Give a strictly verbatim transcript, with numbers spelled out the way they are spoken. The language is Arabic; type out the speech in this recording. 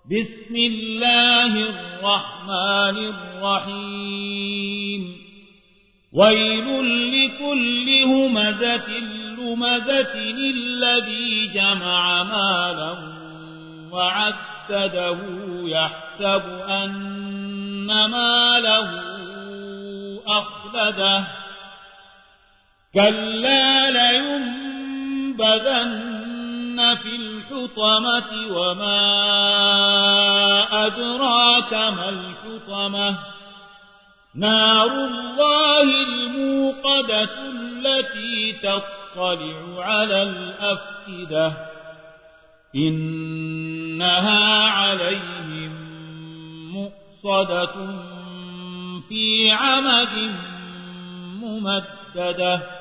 بسم الله الرحمن الرحيم ويل لكل همزة لمزة الذي جمع مالا وعدده يحسب أن ماله أخلده كلا لينبذن في الحطمة وما أدراك ما الحطمة نار الله الموقدة التي تطلع على الأفئدة إنها عليهم مؤصدة في عمد ممددة.